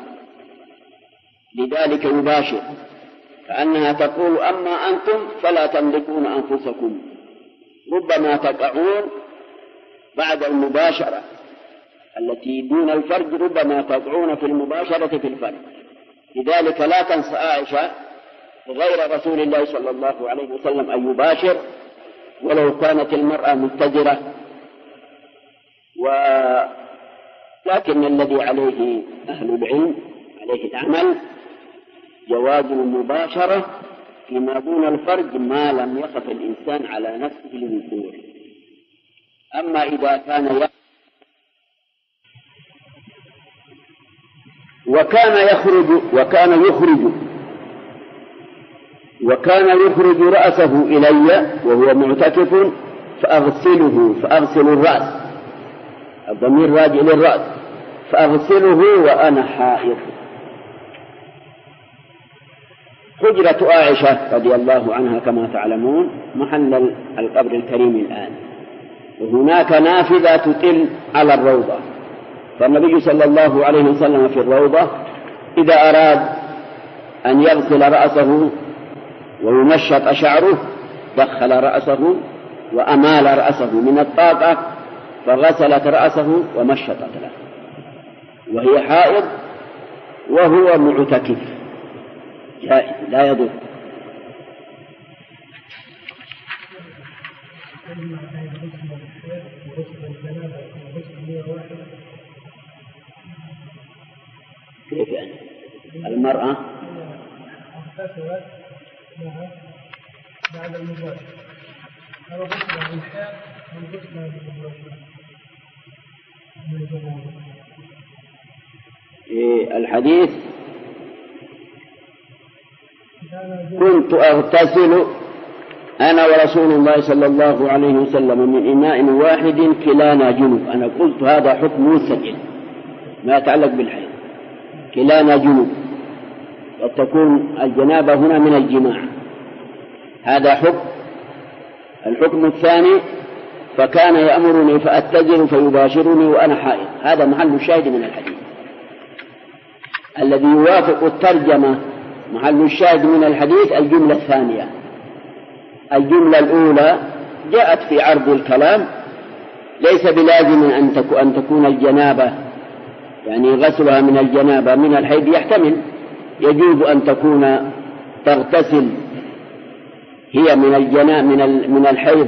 لذلك يباشر، كأنها تقول أما أنتم فلا تملكون أنفسكم، ربما تقعون بعد المباشرة التي دون الفرج، ربما تقعون في المباشرة في الفرج. لذلك لا تنسى عائشة غير رسول الله صلى الله عليه وسلم أن يباشر ولو كانت المرأة متجرة. لكن الذي عليه أهل العلم عليه العمل جواز المباشرة فيما دون الفرج ما لم يخف الإنسان على نفسه الوقوع. أما إذا كان وكان يخرج رأسه إلي وهو معتكف فأغسل الرأس، الضمير راجع للرأس، فأغسله وأنا حائض. حجرة عائشة رضي الله عنها كما تعلمون محل القبر الكريم الآن، وهناك نافذة تطل على الروضة، فالنبي صلى الله عليه وسلم في الروضة إذا أراد أن يغسل رأسه ويمشط شعره دخل رأسه وأمال رأسه من الطاقة فغسلت رأسه ومشطت له، وهي حائض وهو معتكف، جائز لا يضر. كيف يعني؟ المرأة اغتسلت بعد المباشرة، أو غسلها بالحيض أو غسلها بالمباشرة من الجنابة. الحديث كنت أغتسل أنا ورسول الله صلى الله عليه وسلم من إناء واحد كلانا جنب. أنا قلت هذا حكم منسجم ما يتعلق بالحيض، كلانا جنب، وتكون الجنابة هنا من الجماع، هذا حكم. الحكم الثاني فكان يأمرني فأتزر فيباشرني وأنا حائض، هذا محل الشاهد من الحديث الذي يوافق الترجمة. محل الشاهد من الحديث الجملة الثانية. الجملة الأولى جاءت في عرض الكلام ليس بلازم أن تكون الجنابة يعني غسلها من الجنابة من الحيض، يحتمل، يجوز أن تكون تغتسل هي من الحيض،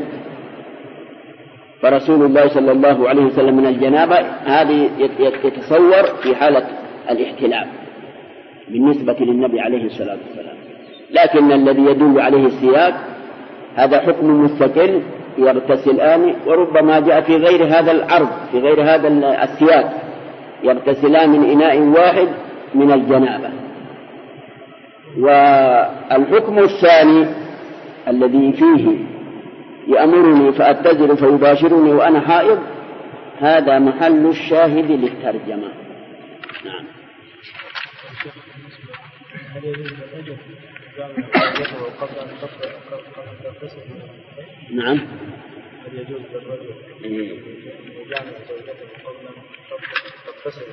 فرسول الله صلى الله عليه وسلم من الجنابة، هذه يتصور في حالة الاحتلام بالنسبة للنبي عليه الصلاة والسلام. لكن الذي يدل عليه السياق هذا حكم مستقل، يغتسلان، وربما جاء في غير هذا العرض، في غير هذا السياق، يغتسلان من إناء واحد من الجنابة. والحكم الثاني الذي فيه يأمرني فأتزر فيباشرني وأنا حائض، هذا محل الشاهد للترجمة. نعم. هل يجوز الرجل جامع زوجته قبل أن تغتسل؟ نعم. هل يجوز للرجل جامع زوجته قبل أن تغتسل؟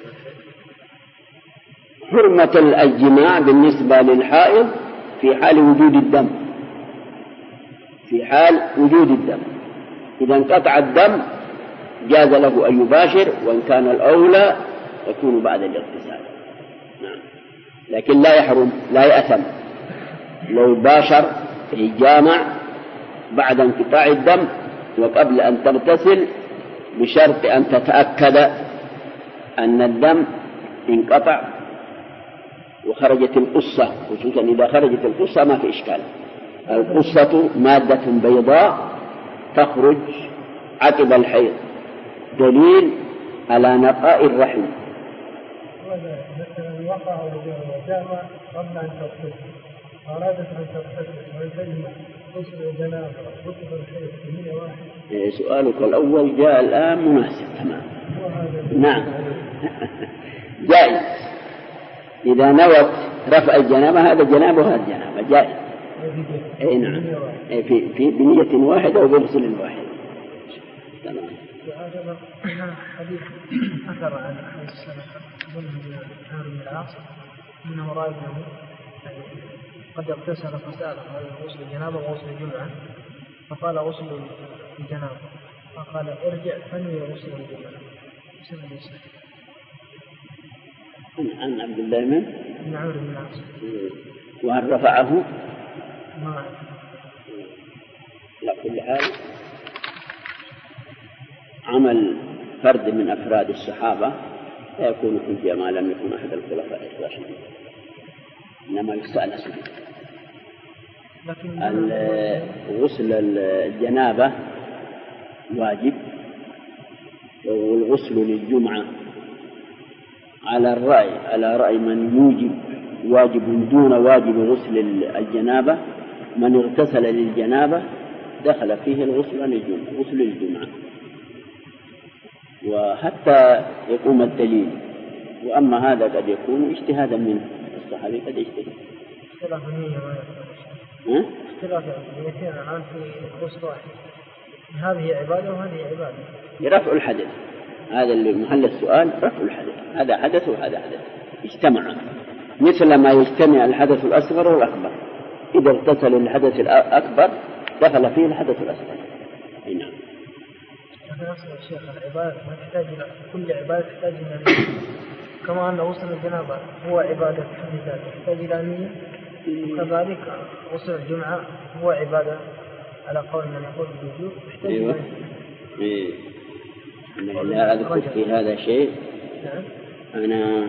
حرمة الجماع بالنسبة للحائض في حال وجود الدم، في حال وجود الدم. إذا انقطع الدم جاز له أن يباشر، وإن كان الأولى يكون بعد الاغتسال. نعم. لكن لا يحرم، لا يأثم لو باشر الجامع بعد انقطاع الدم وقبل أن تغتسل، بشرط أن تتأكد أن الدم انقطع وخرجت القصة، خصوصا إذا خرجت القصة ما في إشكال. القصة مادة بيضاء تخرج عقب الحيض، دليل على نقاء الرحم. مثلا وقع وجامع قبل أن تغتسل، أرادت أن تغتسل ويبين غسل الجنابة غسل الحيض هي واحد. سؤالك الأول جاء الآن مناسب تمام. نعم. جائز إذا نوت رفع الجنابة، هذا جنابة وهذا جنابة، جائز. أي نعم، في بنية واحدة وبغسل واحد. تمام. وهذا حديث أثر عن أحد السلف ظلم عمرو بن العاص أنه رأى ابنه قد اغتسل فسأل هل غسل الجنابة وغسل الجمعة، فقال غسل الجنابة، فقال ارجع فنوي غسل الجمعة. عن عبد الله من عمرو بن العاص. وهل رفعه؟ ما لا، كل حال عمل فرد من أفراد الصحابة لا يكون حجة ما لم يكن أحد الخلفاء الراشدين، إنما يستأنس به. غسل الجنابة واجب، والغسل للجمعة على رأي من يوجب واجب دون واجب غسل الجنابة. من اغتسل للجنابة دخل فيه الغسل للجمعة، وحتى يقوم الدليل. وأما هذا قد يكون اجتهادا من الصحابي، قد يجتهد. اختلاف النية اختلاف النيتين الآن في غسل واحد، هذه عبادة وهذه عبادة. رفع الحدث، هذا اللي محل السؤال، رفع الحدث، هذا حدث وهذا حدث اجتمع، مثل ما يجتمع الحدث الأصغر والأكبر. إذا اغتسل الحدث الأكبر دخل فيه الحدث الأصغر. نعم. هذا أصل الشيخ، العبادة ما تحتاج إلى كل عبادة، تحتاج إلى نية، كما أن غسل الجنابة هو عبادة بحد ذاته يحتاج إلى نية، وكذلك غسل الجمعة هو عبادة على قول من يقول بالوجوب يحتاج إلى نية. لا أذكر في هذا شيء. أنا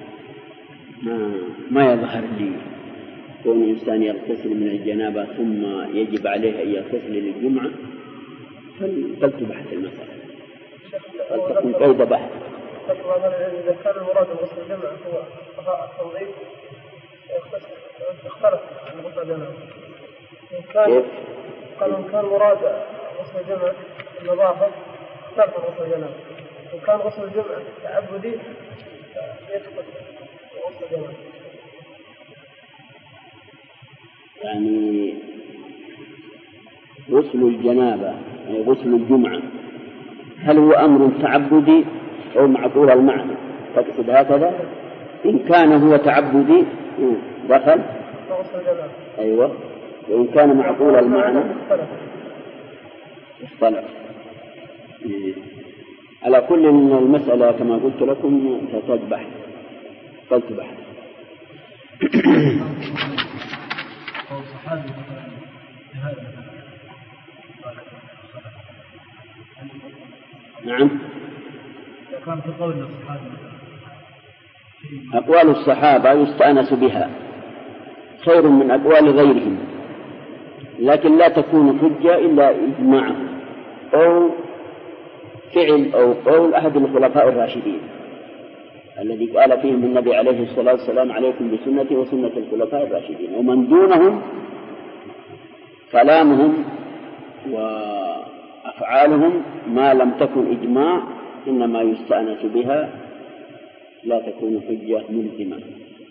ما يظهر لي كون إنسان يغتسل من الجنابة ثم يجب عليه أن يغتسل للجمعة، فلتبحث المسألة، فلتكون قيد بحث. إذا كان المراد غسل الجمعة هو التوضيح اختلف عن غسل الجنابة. إن كان مراد غسل الجمعة النظافة اختلف عن غسل الجنابة. إن كان غسل الجمعة تعبدي يدخل غسل الجنابة. يعني غسل الجنابة يعني غسل الجمعة، هل هو أمر تعبدي أو معقول المعنى؟ تقصد هكذا؟ إن كان هو تعبدي دخل، أيوة، وإن كان معقول المعنى اختلف. على كل المسألة كما قلت لكم تحتاج بحث، قلت بحث. نعم. كان في قول الصحابة أقوال الصحابة يستأنس بها خير من أقوال غيرهم، لكن لا تكون حجة إلا إجماع أو فعل أو قول أحد الخلفاء الراشدين الذي قال فيهم النبي عليه الصلاة والسلام: عليكم بسنتي وسنة الخلفاء الراشدين. ومن دونهم كلامهم وأفعالهم ما لم تكن إجماع إنما يستأنس بها، لا تكون حجة ملزمة.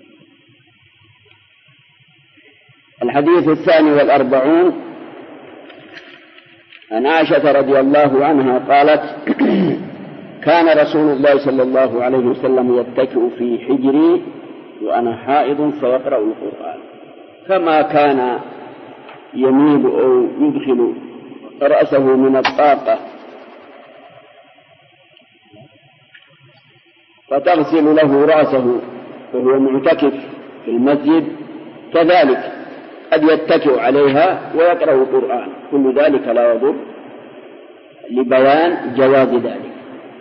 الحديث 42 عن عائشة رضي الله عنها قالت: كان رسول الله صلى الله عليه وسلم يتكئ في حجري وأنا حائض فيقرأ القرآن، فما كان يميل أو يدخل رأسه من الطاقة فتغسل له رأسه وهو معتكف في المسجد، كذلك قد يتكئ عليها ويقرأ القرآن، كل ذلك لا يضر، لبيان جواز ذلك،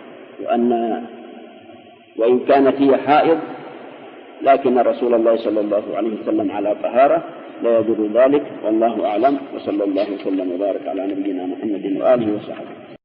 وإن كانت هي حائض لكن رسول الله صلى الله عليه وسلم على طهارة لا يضر ذلك، والله أعلم، وصلى الله وسلم وبارك على نبينا محمد وآله وصحبه.